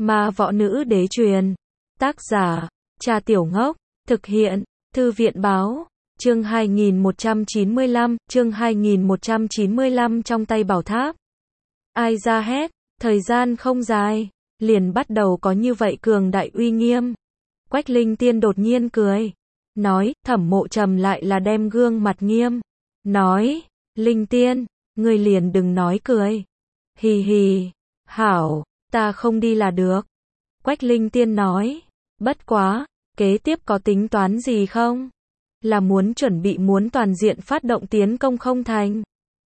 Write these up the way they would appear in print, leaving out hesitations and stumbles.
Ma võ nữ đế truyền. Tác giả, Trà Tiểu Ngốc. Thực hiện, Thư viện báo. Chương 2195, chương 2195 trong tay bảo tháp. Ai ra hét, thời gian không dài, liền bắt đầu có như vậy cường đại uy nghiêm. Quách Linh Tiên đột nhiên cười, nói, Thẩm Mộ Trầm lại là đem gương mặt nghiêm, nói, Linh Tiên, ngươi liền đừng nói cười. Hì hì, hảo, ta không đi là được. Quách Linh Tiên nói, bất quá, kế tiếp có tính toán gì không? Là muốn chuẩn bị muốn toàn diện phát động tiến công không thành?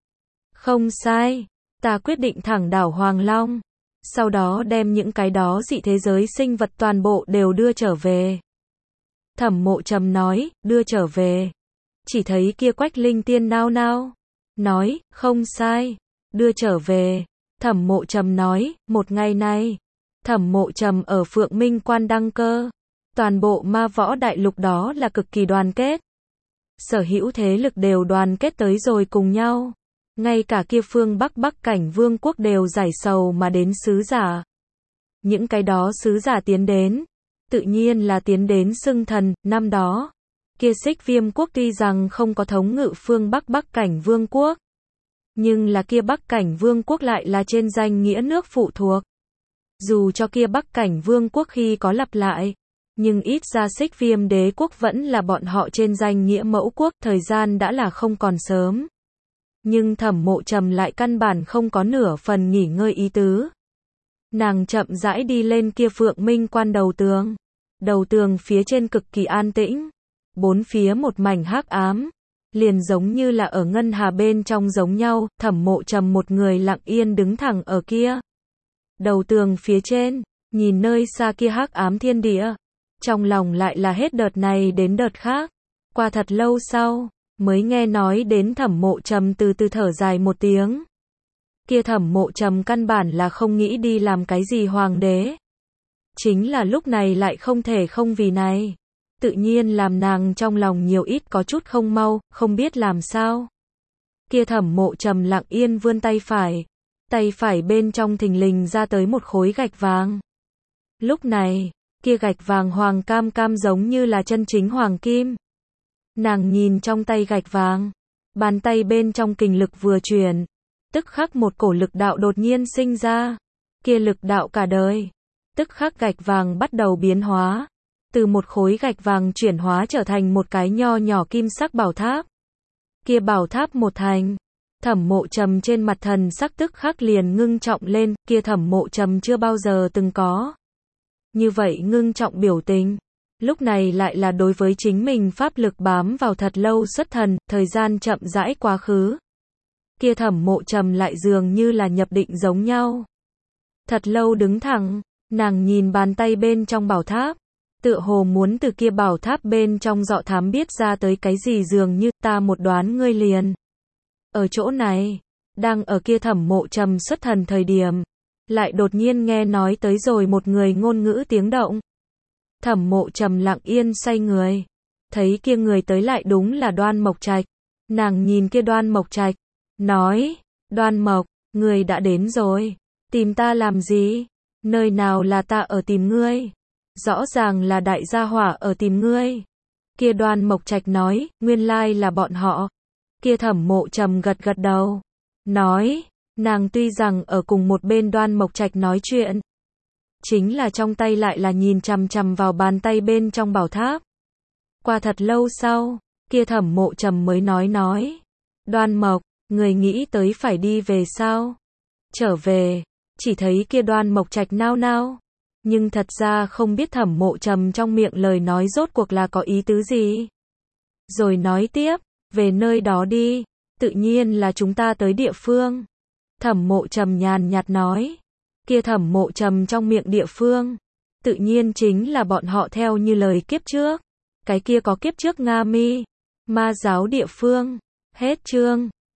Không sai, ta quyết định thẳng đảo Hoàng Long, sau đó đem những cái đó dị thế giới sinh vật toàn bộ đều đưa trở về. Thẩm Mộ Trầm nói, đưa trở về. Chỉ thấy kia Quách Linh Tiên nao nao, nói, không sai, đưa trở về. Thẩm Mộ Trầm nói, một ngày này, Thẩm Mộ Trầm ở Phượng Minh Quan đăng cơ. Toàn bộ ma võ đại lục đó là cực kỳ đoàn kết. Sở hữu thế lực đều đoàn kết tới rồi cùng nhau. Ngay cả kia phương Bắc Cảnh Vương quốc đều giải sầu mà đến sứ giả. Những cái đó sứ giả tiến đến, tự nhiên là tiến đến xưng thần. Năm đó, kia Xích Viêm quốc tuy rằng không có thống ngự phương Bắc Cảnh Vương quốc, nhưng là kia Bắc Cảnh Vương quốc lại là trên danh nghĩa nước phụ thuộc. Dù cho kia Bắc Cảnh Vương quốc khi có lặp lại, nhưng ít ra Xích Viêm đế quốc vẫn là bọn họ trên danh nghĩa mẫu quốc, thời gian đã là không còn sớm. Nhưng Thẩm Mộ Trầm lại căn bản không có nửa phần nghỉ ngơi ý tứ. Nàng chậm rãi đi lên kia Phượng Minh Quan đầu tường. Đầu tường phía trên cực kỳ an tĩnh, bốn phía một mảnh hắc ám, liền giống như là ở ngân hà bên trong giống nhau. Thẩm Mộ Trầm một người lặng yên đứng thẳng ở kia đầu tường phía trên, nhìn nơi xa kia hắc ám thiên địa, trong lòng lại là hết đợt này đến đợt khác. Qua thật lâu sau, mới nghe nói đến Thẩm Mộ Trầm từ từ thở dài một tiếng. Kia Thẩm Mộ Trầm căn bản là không nghĩ đi làm cái gì hoàng đế. Chính là lúc này lại không thể không vì này. Tự nhiên làm nàng trong lòng nhiều ít có chút không mau, không biết làm sao. Kia Thẩm Mộ Trầm lặng yên vươn tay phải bên trong thình lình ra tới một khối gạch vàng. Lúc này, kia gạch vàng hoàng cam cam giống như là chân chính hoàng kim. Nàng nhìn trong tay gạch vàng, bàn tay bên trong kình lực vừa chuyển, tức khắc một cổ lực đạo đột nhiên sinh ra. Kia lực đạo cả đời, tức khắc gạch vàng bắt đầu biến hóa, từ một khối gạch vàng chuyển hóa trở thành một cái nho nhỏ kim sắc bảo tháp. Kia bảo tháp một thành, Thẩm Mộ Trầm trên mặt thần sắc tức khắc liền ngưng trọng lên. Kia Thẩm Mộ Trầm chưa bao giờ từng có như vậy ngưng trọng biểu tình. Lúc này lại là đối với chính mình pháp lực bám vào thật lâu xuất thần, thời gian chậm rãi quá khứ. Kia Thẩm Mộ Trầm lại dường như là nhập định giống nhau. Thật lâu đứng thẳng, nàng nhìn bàn tay bên trong bảo tháp, tựa hồ muốn từ kia bảo tháp bên trong dọ thám biết ra tới cái gì, dường như ta một đoán ngươi liền ở chỗ này. Đang ở kia Thẩm Mộ Trầm xuất thần thời điểm, lại đột nhiên nghe nói tới rồi một người ngôn ngữ tiếng động. Thẩm Mộ Trầm lặng yên xoay người, thấy kia người tới lại đúng là Đoan Mộc Trạch. Nàng nhìn kia Đoan Mộc Trạch, nói, Đoan Mộc, người đã đến rồi, tìm ta làm gì? Nơi nào là ta ở tìm ngươi? Rõ ràng là đại gia hỏa ở tìm ngươi. Kia Đoan Mộc Trạch nói, nguyên lai là bọn họ. Kia Thẩm Mộ Trầm gật gật đầu, nói, nàng tuy rằng ở cùng một bên Đoan Mộc Trạch nói chuyện, chính là trong tay lại là nhìn chằm chằm vào bàn tay bên trong bảo tháp. Qua thật lâu sau, kia Thẩm Mộ Trầm mới nói, Đoan Mộc, người nghĩ tới phải đi về sao? Trở về. Chỉ thấy kia Đoan Mộc Trạch nao nao, nhưng thật ra không biết Thẩm Mộ Trầm trong miệng lời nói rốt cuộc là có ý tứ gì. Rồi nói tiếp, về nơi đó đi, tự nhiên là chúng ta tới địa phương. Thẩm Mộ Trầm nhàn nhạt nói. Kia Thẩm Mộ Trầm trong miệng địa phương, tự nhiên chính là bọn họ theo như lời kiếp trước. Cái kia có kiếp trước Nga Mi, ma giáo địa phương. Hết chương.